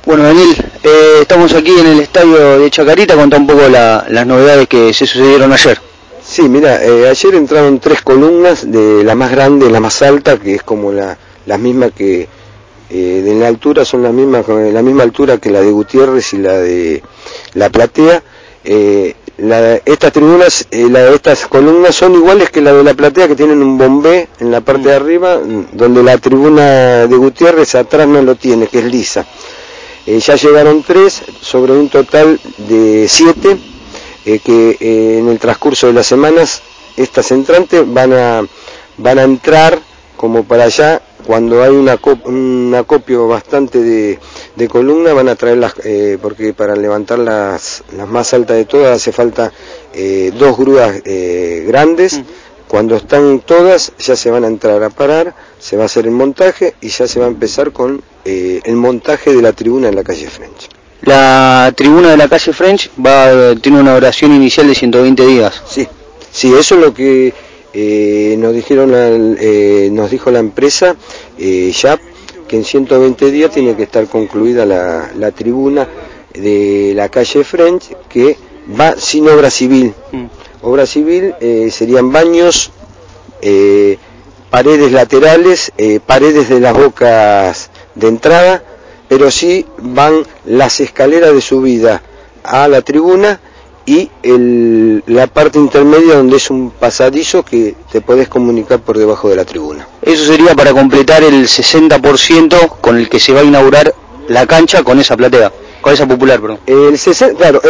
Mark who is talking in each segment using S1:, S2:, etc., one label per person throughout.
S1: Bueno, Daniel, estamos aquí en el estadio de Chacarita. Contá un poco las novedades que se sucedieron ayer.
S2: Sí, mira, ayer entraron 3 columnas, de la más grande, la más alta, que es como las mismas que de la altura son la misma altura que la de Gutiérrez y la de La Platea. Estas tribunas, estas columnas son iguales que la de La Platea, que tienen un bombé en la parte de arriba, donde la tribuna de Gutiérrez atrás no lo tiene, que es lisa. Ya llegaron 3 sobre un total de 7, que en el transcurso de las semanas estas entrantes van a entrar como para allá. Cuando hay un acopio bastante de columnas, van a traerlas, porque para levantar las más altas de todas hace falta 2 grúas grandes. Cuando están todas ya se van a entrar a parar, se va a hacer el montaje y ya se va a empezar con el montaje de la tribuna en la calle French.
S1: La tribuna de la calle French tiene una duración inicial de 120 días.
S2: Sí, eso es lo que nos dijo la empresa YAP, que en 120 días tiene que estar concluida la tribuna de la calle French, que va sin obra civil. Obra civil serían baños, paredes laterales, paredes de las bocas de entrada, pero sí van las escaleras de subida a la tribuna y la parte intermedia, donde es un pasadizo que te podés comunicar por debajo de la tribuna.
S1: Eso sería para completar el 60% con el que se va a inaugurar la cancha con esa platea, con esa popular, perdón.
S2: Claro,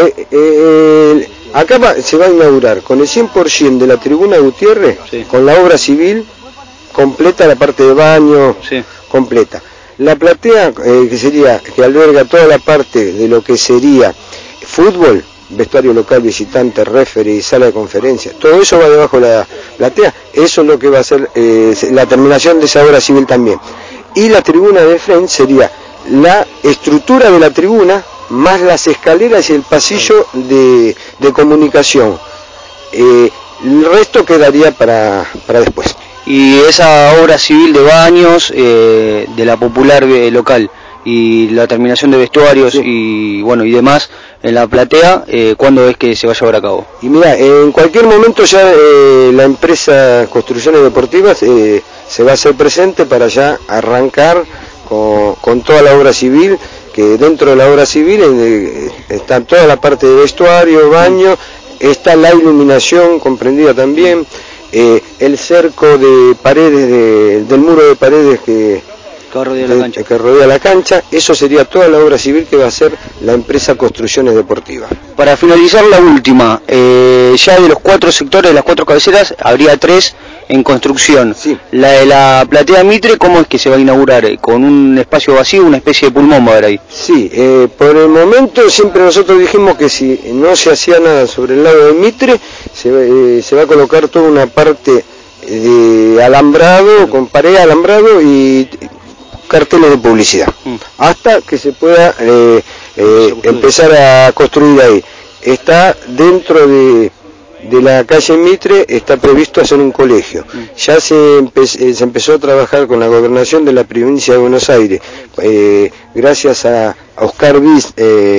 S2: acá se va a inaugurar con el 100% de la tribuna de Gutiérrez, sí, con la obra civil completa, la parte de baño, sí, completa. La platea, que alberga toda la parte de lo que sería fútbol, vestuario local, visitante, referee, sala de conferencia, todo eso va debajo de la platea. Eso es lo que va a ser la terminación de esa obra civil también. Y la tribuna de frente sería la estructura de la tribuna más las escaleras y el pasillo de comunicación. El resto quedaría para después.
S1: Y esa obra civil de baños de la popular local y la terminación de vestuarios, sí, y bueno y demás en la platea, ¿cuándo es que se va a llevar a cabo?
S2: Y mira, en cualquier momento ya la empresa Construcciones Deportivas se va a hacer presente para ya arrancar con toda la obra civil, que dentro de la obra civil está toda la parte de vestuario, baño, está la iluminación comprendida también, el cerco de paredes, del muro de paredes que rodea la cancha. Eso sería toda la obra civil que va a hacer la empresa Construcciones Deportivas.
S1: Para finalizar, la última, ya de los 4 sectores, de las 4 cabeceras, habría 3 en construcción.
S2: Sí.
S1: La de la platea Mitre, ¿cómo es que se va a inaugurar? ¿Con un espacio vacío, una especie de pulmón va a haber ahí?
S2: Sí, por el momento siempre nosotros dijimos que si no se hacía nada sobre el lado de Mitre, se va a colocar toda una parte de alambrado, con pared de alambrado y carteles de publicidad, hasta que se pueda empezar a construir ahí. Está dentro de la calle Mitre, está previsto hacer un colegio. Ya se empezó a trabajar con la gobernación de la provincia de Buenos Aires, gracias a Oscar Bis,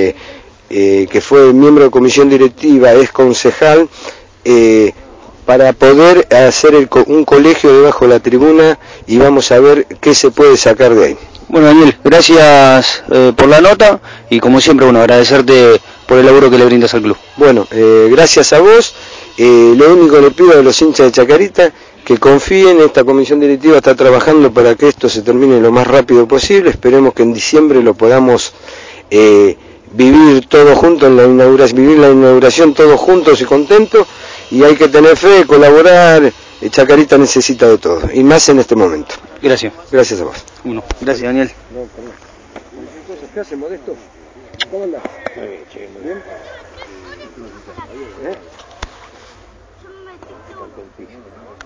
S2: que fue miembro de comisión directiva, es concejal, para poder hacer un colegio debajo de la tribuna, y vamos a ver qué se puede sacar de ahí.
S1: Bueno, Daniel, gracias por la nota y como siempre, bueno, agradecerte por el laburo que le brindas al club.
S2: Bueno, gracias a vos. Lo único que le pido a los hinchas de Chacarita, que confíen. Esta comisión directiva está trabajando para que esto se termine lo más rápido posible. Esperemos que en diciembre lo podamos vivir todos juntos, vivir la inauguración todos juntos y contentos. Y hay que tener fe, colaborar. Chacarita necesita de todo, y más en este momento.
S1: Gracias.
S2: Gracias a vos.
S1: Bueno, gracias, Daniel.
S2: No, perdón. ¿Qué hace, Modesto? ¿Cómo andás? ¿Bien? ¿Eh?